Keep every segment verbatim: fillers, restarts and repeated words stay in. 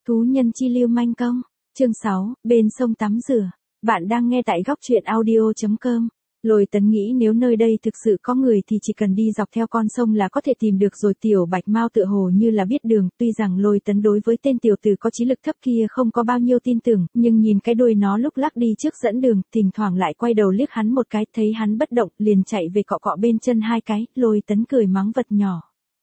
Thú nhân chi lưu manh công, chương sáu, bên sông tắm rửa. Bạn đang nghe tại góc truyện audio chấm com. Lôi Tấn nghĩ nếu nơi đây thực sự có người thì chỉ cần đi dọc theo con sông là có thể tìm được rồi. Tiểu Bạch Mao tựa hồ như là biết đường, tuy rằng Lôi Tấn đối với tên tiểu tử có trí lực thấp kia không có bao nhiêu tin tưởng, nhưng nhìn cái đuôi nó lúc lắc đi trước dẫn đường, thỉnh thoảng lại quay đầu liếc hắn một cái, thấy hắn bất động, liền chạy về cọ cọ bên chân hai cái. Lôi Tấn cười mắng vật nhỏ.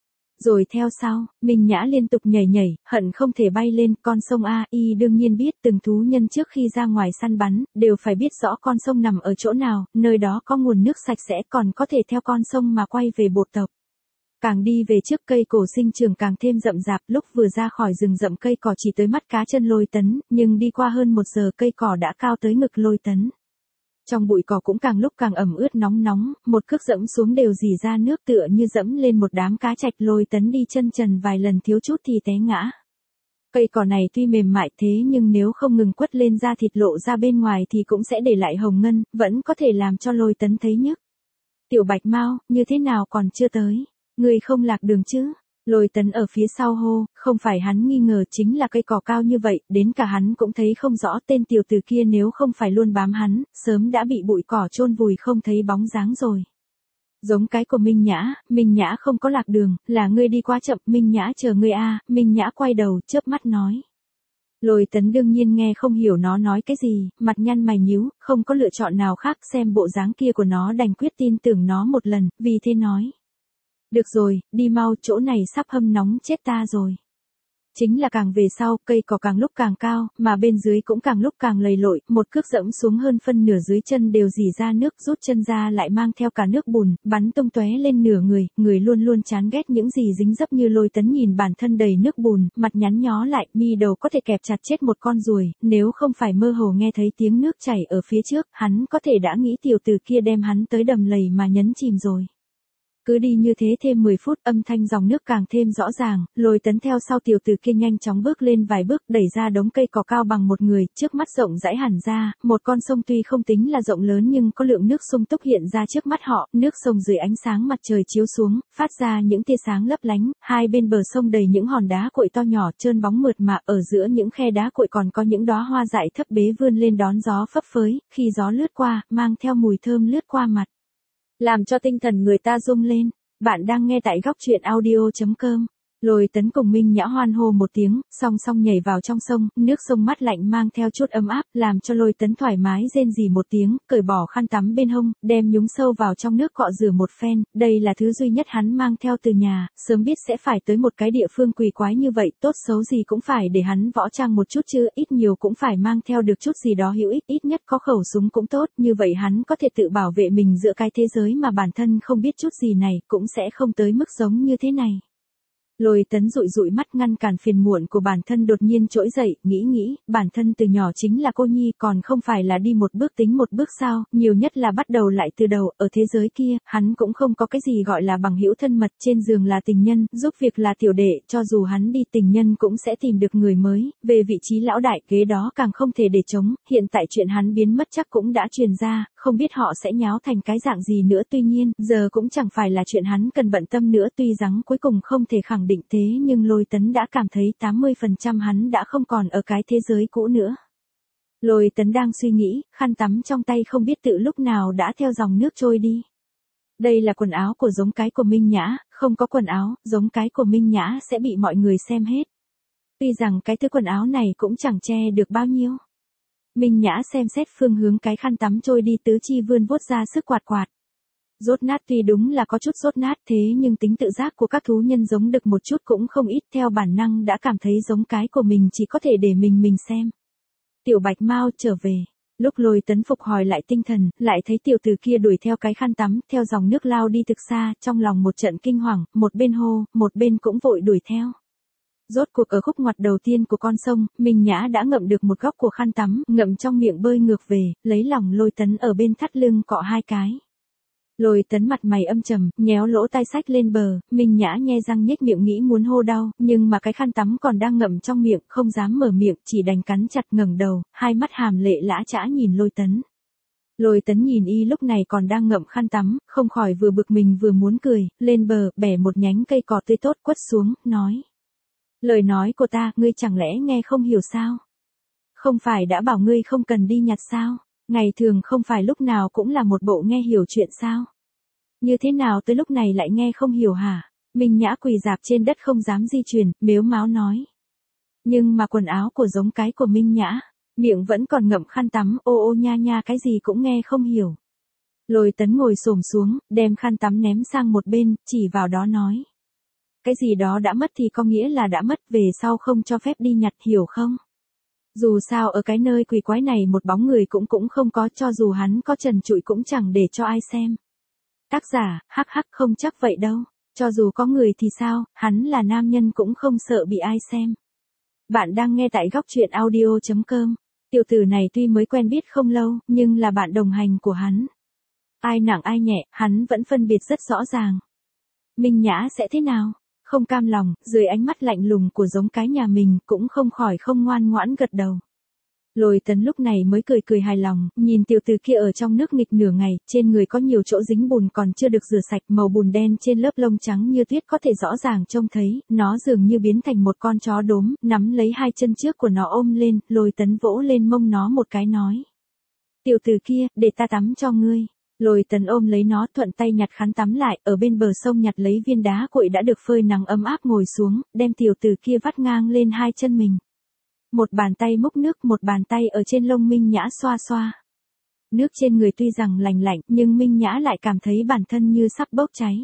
Rồi theo sau, Minh Nhã liên tục nhảy nhảy, hận không thể bay lên con sông A. Y đương nhiên biết từng thú nhân trước khi ra ngoài săn bắn, đều phải biết rõ con sông nằm ở chỗ nào, nơi đó có nguồn nước sạch sẽ, còn có thể theo con sông mà quay về bột tộc. Càng đi về trước cây cổ sinh trường càng thêm rậm rạp, lúc vừa ra khỏi rừng rậm cây cỏ chỉ tới mắt cá chân Lôi Tấn, nhưng đi qua hơn một giờ cây cỏ đã cao tới ngực Lôi Tấn. Trong bụi cỏ cũng càng lúc càng ẩm ướt nóng nóng, một cước dẫm xuống đều rỉ ra nước tựa như dẫm lên một đám cá trạch. Lôi Tấn đi chân trần vài lần thiếu chút thì té ngã. Cây cỏ này tuy mềm mại thế nhưng nếu không ngừng quất lên da thịt lộ ra bên ngoài thì cũng sẽ để lại hồng ngân, vẫn có thể làm cho Lôi Tấn thấy nhức. Tiểu Bạch Mao, như thế nào còn chưa tới? Người không lạc đường chứ? Lôi Tấn ở phía sau hô, không phải hắn nghi ngờ chính là cây cỏ cao như vậy, đến cả hắn cũng thấy không rõ. Tên tiểu tử kia nếu không phải luôn bám hắn, sớm đã bị bụi cỏ chôn vùi không thấy bóng dáng rồi. Giống cái của Minh Nhã, Minh Nhã không có lạc đường, là ngươi đi quá chậm. Minh Nhã chờ ngươi a. Minh Nhã quay đầu, chớp mắt nói. Lôi Tấn đương nhiên nghe không hiểu nó nói cái gì, mặt nhăn mày nhíu, không có lựa chọn nào khác, xem bộ dáng kia của nó đành quyết tin tưởng nó một lần, vì thế nói. Được rồi, đi mau, chỗ này sắp hâm nóng chết ta rồi. Chính là càng về sau, cây cỏ càng lúc càng cao, mà bên dưới cũng càng lúc càng lầy lội, một cước dẫm xuống hơn phân nửa dưới chân đều rỉ ra nước, rút chân ra lại mang theo cả nước bùn, bắn tung tóe lên nửa người, người luôn luôn chán ghét những gì dính dấp như Lôi Tấn nhìn bản thân đầy nước bùn, mặt nhắn nhó lại, mi đầu có thể kẹp chặt chết một con ruồi, nếu không phải mơ hồ nghe thấy tiếng nước chảy ở phía trước, hắn có thể đã nghĩ tiểu tử kia đem hắn tới đầm lầy mà nhấn chìm rồi. Cứ đi như thế thêm mười phút, âm thanh dòng nước càng thêm rõ ràng, Lôi Tấn theo sau tiểu tử kia nhanh chóng bước lên vài bước, đẩy ra đống cây cỏ cao bằng một người, trước mắt rộng rãi hẳn ra, một con sông tuy không tính là rộng lớn nhưng có lượng nước sung túc hiện ra trước mắt họ, nước sông dưới ánh sáng mặt trời chiếu xuống, phát ra những tia sáng lấp lánh, hai bên bờ sông đầy những hòn đá cuội to nhỏ trơn bóng mượt mà, ở giữa những khe đá cuội còn có những đóa hoa dại thấp bé vươn lên đón gió phấp phới, khi gió lướt qua, mang theo mùi thơm lướt qua mặt, làm cho tinh thần người ta rung lên. Bạn đang nghe tại góc truyện audio chấm com. Lôi Tấn cùng Minh Nhã hoan hô một tiếng, song song nhảy vào trong sông, nước sông mát lạnh mang theo chút ấm áp, làm cho Lôi Tấn thoải mái rên rỉ một tiếng, cởi bỏ khăn tắm bên hông, đem nhúng sâu vào trong nước cọ rửa một phen, đây là thứ duy nhất hắn mang theo từ nhà, sớm biết sẽ phải tới một cái địa phương quỷ quái như vậy, tốt xấu gì cũng phải để hắn võ trang một chút chứ, ít nhiều cũng phải mang theo được chút gì đó hữu ích, ít nhất có khẩu súng cũng tốt, như vậy hắn có thể tự bảo vệ mình giữa cái thế giới mà bản thân không biết chút gì này, cũng sẽ không tới mức giống như thế này. Lôi Tấn dụi dụi mắt ngăn cản phiền muộn của bản thân đột nhiên trỗi dậy, nghĩ nghĩ, bản thân từ nhỏ chính là cô nhi, còn không phải là đi một bước tính một bước sao, nhiều nhất là bắt đầu lại từ đầu, ở thế giới kia, hắn cũng không có cái gì gọi là bằng hữu thân mật, trên giường là tình nhân, giúp việc là tiểu đệ, cho dù hắn đi tình nhân cũng sẽ tìm được người mới, về vị trí lão đại ghế đó càng không thể để chống, hiện tại chuyện hắn biến mất chắc cũng đã truyền ra, không biết họ sẽ nháo thành cái dạng gì nữa, tuy nhiên, giờ cũng chẳng phải là chuyện hắn cần bận tâm nữa, tuy rằng cuối cùng không thể khẳng định thế nhưng Lôi Tấn đã cảm thấy tám mươi phần trăm hắn đã không còn ở cái thế giới cũ nữa. Lôi Tấn đang suy nghĩ, khăn tắm trong tay không biết tự lúc nào đã theo dòng nước trôi đi. Đây là quần áo của giống cái của Minh Nhã, không có quần áo, giống cái của Minh Nhã sẽ bị mọi người xem hết. Tuy rằng cái thứ quần áo này cũng chẳng che được bao nhiêu. Minh Nhã xem xét phương hướng cái khăn tắm trôi đi, tứ chi vươn vuốt ra sức quạt quạt. Rốt nát tuy đúng là có chút rốt nát thế nhưng tính tự giác của các thú nhân giống đực một chút cũng không ít, theo bản năng đã cảm thấy giống cái của mình chỉ có thể để mình mình xem. Tiểu Bạch Mao trở về. Lúc Lôi Tấn phục hồi lại tinh thần, lại thấy tiểu tử kia đuổi theo cái khăn tắm, theo dòng nước lao đi thực xa, trong lòng một trận kinh hoàng, một bên hô, một bên cũng vội đuổi theo. Rốt cuộc ở khúc ngoặt đầu tiên của con sông, Minh Nhã đã ngậm được một góc của khăn tắm, ngậm trong miệng bơi ngược về, lấy lòng Lôi Tấn ở bên thắt lưng cọ hai cái. Lôi Tấn mặt mày âm trầm, nhéo lỗ tai sách lên bờ, Minh Nhã nhe răng nhếch miệng nghĩ muốn hô đau, nhưng mà cái khăn tắm còn đang ngậm trong miệng, không dám mở miệng, chỉ đành cắn chặt ngẩng đầu, hai mắt hàm lệ lã chã nhìn Lôi Tấn. Lôi Tấn nhìn y lúc này còn đang ngậm khăn tắm, không khỏi vừa bực mình vừa muốn cười, lên bờ, bẻ một nhánh cây cỏ tươi tốt quất xuống, nói. Lời nói của ta, ngươi chẳng lẽ nghe không hiểu sao? Không phải đã bảo ngươi không cần đi nhặt sao? Ngày thường không phải lúc nào cũng là một bộ nghe hiểu chuyện sao? Như thế nào tới lúc này lại nghe không hiểu hả? Minh Nhã quỳ dạp trên đất không dám di chuyển, mếu máo nói. Nhưng mà quần áo của giống cái của Minh Nhã, miệng vẫn còn ngậm khăn tắm, ô ô nha nha cái gì cũng nghe không hiểu. Lôi Tấn ngồi xổm xuống, đem khăn tắm ném sang một bên, chỉ vào đó nói. Cái gì đó đã mất thì có nghĩa là đã mất, về sau không cho phép đi nhặt, hiểu không? Dù sao ở cái nơi quỷ quái này một bóng người cũng cũng không có, cho dù hắn có trần trụi cũng chẳng để cho ai xem. Tác giả, hắc hắc không chắc vậy đâu, cho dù có người thì sao, hắn là nam nhân cũng không sợ bị ai xem. Bạn đang nghe tại góc truyện audio chấm com. Tiểu tử này tuy mới quen biết không lâu, nhưng là bạn đồng hành của hắn. Ai nặng ai nhẹ, hắn vẫn phân biệt rất rõ ràng. Minh Nhã sẽ thế nào? Không cam lòng, dưới ánh mắt lạnh lùng của giống cái nhà mình, cũng không khỏi không ngoan ngoãn gật đầu. Lôi Tấn lúc này mới cười cười hài lòng, nhìn tiểu tử kia ở trong nước nghịch nửa ngày, trên người có nhiều chỗ dính bùn còn chưa được rửa sạch, màu bùn đen trên lớp lông trắng như tuyết có thể rõ ràng trông thấy, nó dường như biến thành một con chó đốm, nắm lấy hai chân trước của nó ôm lên, Lôi Tấn vỗ lên mông nó một cái nói. Tiểu tử kia, để ta tắm cho ngươi. Lôi Tấn ôm lấy nó, thuận tay nhặt khăn tắm lại, ở bên bờ sông nhặt lấy viên đá cuội đã được phơi nắng ấm áp ngồi xuống, đem tiểu tử kia vắt ngang lên hai chân mình. Một bàn tay múc nước, một bàn tay ở trên lông Minh Nhã xoa xoa. Nước trên người tuy rằng lành lạnh, nhưng Minh Nhã lại cảm thấy bản thân như sắp bốc cháy.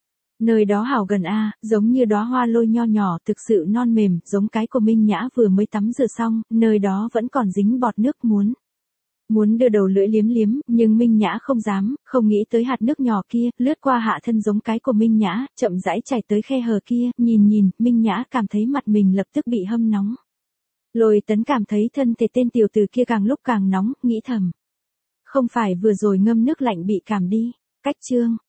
Nơi đó hảo gần a, giống như đóa hoa lôi nho nhỏ, thực sự non mềm, giống cái của Minh Nhã vừa mới tắm rửa xong, nơi đó vẫn còn dính bọt nước muốn. Muốn đưa đầu lưỡi liếm liếm, nhưng Minh Nhã không dám, không nghĩ tới hạt nước nhỏ kia, lướt qua hạ thân giống cái của Minh Nhã, chậm rãi chảy tới khe hở kia, nhìn nhìn, Minh Nhã cảm thấy mặt mình lập tức bị hâm nóng. Lôi Tấn cảm thấy thân thể tên tiểu tử kia càng lúc càng nóng, nghĩ thầm. Không phải vừa rồi ngâm nước lạnh bị cảm đi. Cách chương.